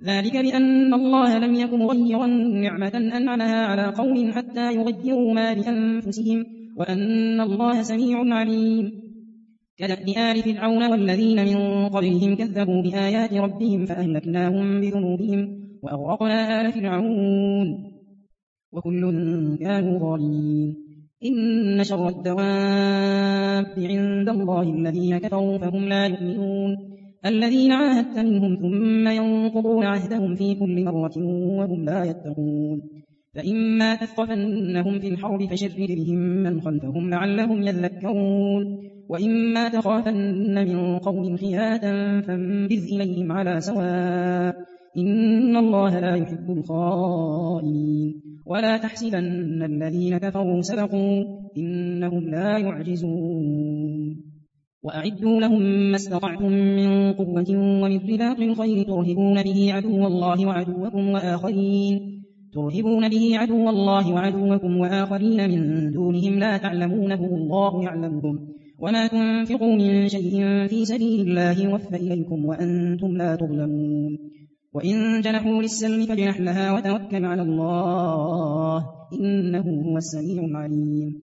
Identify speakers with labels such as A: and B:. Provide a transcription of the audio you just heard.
A: ذلك بأن الله لم يكن مغيرا نعمة أنعمها على قوم حتى يغيروا ما بأنفسهم وأن الله سميع عليم. كدأب آل فرعون والذين من قبلهم كذبوا بآيات ربهم فأهلكناهم بذنوبهم وأغرقنا آل فرعون وكل كانوا ظالمين. إن شر الدواب عند الله الذين كفروا فهم لا يؤمنون. الذين عاهدت منهم ثم ينقضون عهدهم في كل مرة وهم لا يتقون. فإما تثقفنهم في الحرب فشرد بهم من خلفهم لعلهم يذكرون. وإما تخافن من قوم خيانة فانبذ إليهم على سواء إن الله لا يحب الخائنين. ولا تحسبن الذين كفروا سبقوا إنهم لا يعجزون. وأعدوا لهم ما استطعتم من قوة ومن رباط الخيل ترهبون به عدو الله وعدوكم وآخرين من دونهم لا تعلمونهم الله يعلمهم. وما تنفقوا من شيء في سبيل الله يوفى إليكم وأنتم لا تظلمون. وإن جنحوا للسلم فاجنح لها وتوكل على الله إنه هو السميع العليم.